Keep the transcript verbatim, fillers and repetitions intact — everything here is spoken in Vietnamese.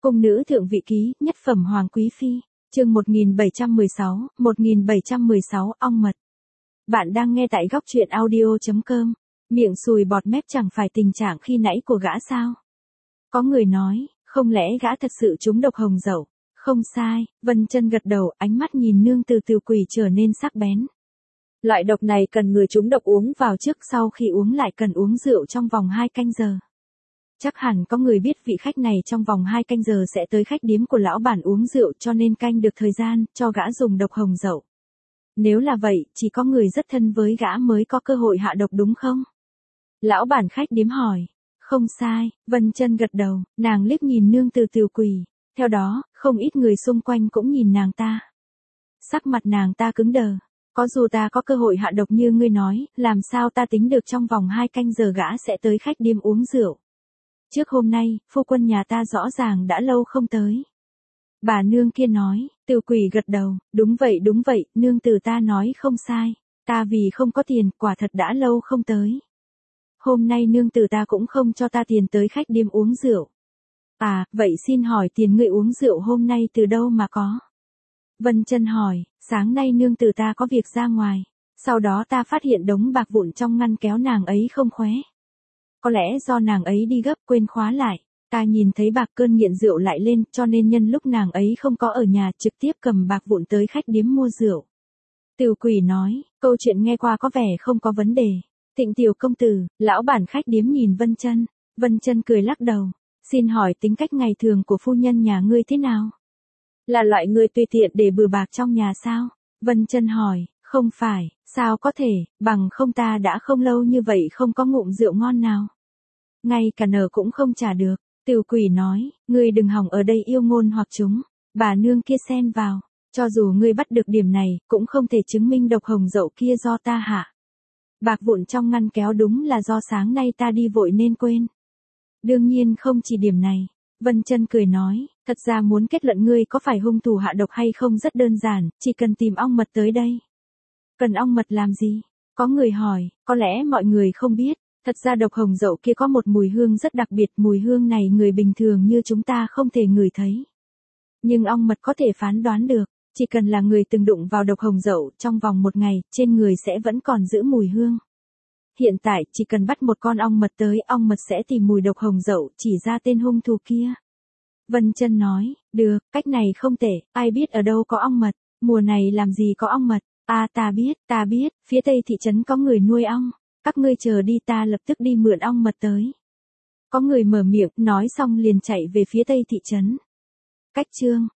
Cung nữ thượng vị ký, nhất phẩm hoàng quý phi, chương một nghìn bảy trăm mười sáu, một nghìn bảy trăm mười sáu ong mật. Bạn đang nghe tại góc truyện audio chấm com. Miệng sùi bọt mép chẳng phải tình trạng khi nãy của gã sao? Có người nói, không lẽ gã thật sự trúng độc hồng dậu? Không sai, Vân Chân gật đầu, ánh mắt nhìn nương từ từ quỷ trở nên sắc bén. Loại độc này cần người trúng độc uống vào trước, sau khi uống lại cần uống rượu trong vòng hai canh giờ. Chắc hẳn có người biết vị khách này trong vòng hai canh giờ sẽ tới khách điếm của lão bản uống rượu, cho nên canh được thời gian, cho gã dùng độc hồng dậu. Nếu là vậy, chỉ có người rất thân với gã mới có cơ hội hạ độc đúng không? Lão bản khách điếm hỏi. Không sai, Vân Chân gật đầu, nàng liếc nhìn nương từ từ quỳ. Theo đó, không ít người xung quanh cũng nhìn nàng ta. Sắc mặt nàng ta cứng đờ. Có dù ta có cơ hội hạ độc như ngươi nói, làm sao ta tính được trong vòng hai canh giờ gã sẽ tới khách điếm uống rượu? Trước hôm nay, phu quân nhà ta rõ ràng đã lâu không tới. Bà nương kia nói, Từ Quỷ gật đầu, đúng vậy đúng vậy, nương tử ta nói không sai. Ta vì không có tiền, quả thật đã lâu không tới. Hôm nay nương tử ta cũng không cho ta tiền tới khách điếm uống rượu. À, vậy xin hỏi tiền ngươi uống rượu hôm nay từ đâu mà có? Vân Chân hỏi, sáng nay nương tử ta có việc ra ngoài. Sau đó ta phát hiện đống bạc vụn trong ngăn kéo nàng ấy không khóe. Có lẽ do nàng ấy đi gấp quên khóa lại, ta nhìn thấy bạc cơn nghiện rượu lại lên, cho nên nhân lúc nàng ấy không có ở nhà trực tiếp cầm bạc vụn tới khách điếm mua rượu. Từ Quỷ nói, câu chuyện nghe qua có vẻ không có vấn đề. Thịnh tiểu công tử, lão bản khách điếm nhìn Vân Chân. Vân Chân cười lắc đầu, xin hỏi tính cách ngày thường của phu nhân nhà ngươi thế nào? Là loại người tùy tiện để bừa bạc trong nhà sao? Vân Chân hỏi, không phải, sao có thể, bằng không ta đã không lâu như vậy không có ngụm rượu ngon nào. Ngay cả nở cũng không trả được. Từ Quỷ nói, ngươi đừng hòng ở đây yêu ngôn hoặc chúng. Bà nương kia xen vào, cho dù ngươi bắt được điểm này, cũng không thể chứng minh độc hồng dậu kia do ta hạ. Bạc vụn trong ngăn kéo đúng là do sáng nay ta đi vội nên quên. Đương nhiên không chỉ điểm này. Vân Chân cười nói, thật ra muốn kết luận ngươi có phải hung thủ hạ độc hay không rất đơn giản, chỉ cần tìm ong mật tới đây. Cần ong mật làm gì? Có người hỏi, có lẽ mọi người không biết, thật ra độc hồng dậu kia có một mùi hương rất đặc biệt, mùi hương này người bình thường như chúng ta không thể ngửi thấy. Nhưng ong mật có thể phán đoán được, chỉ cần là người từng đụng vào độc hồng dậu, trong vòng một ngày, trên người sẽ vẫn còn giữ mùi hương. Hiện tại, chỉ cần bắt một con ong mật tới, ong mật sẽ tìm mùi độc hồng dậu, chỉ ra tên hung thủ kia. Vân Chân nói, được, cách này không tệ, ai biết ở đâu có ong mật, mùa này làm gì có ong mật. À ta biết, ta biết, phía tây thị trấn có người nuôi ong, các ngươi chờ đi ta lập tức đi mượn ong mật tới. Có người mở miệng, nói xong liền chạy về phía tây thị trấn. Cách chương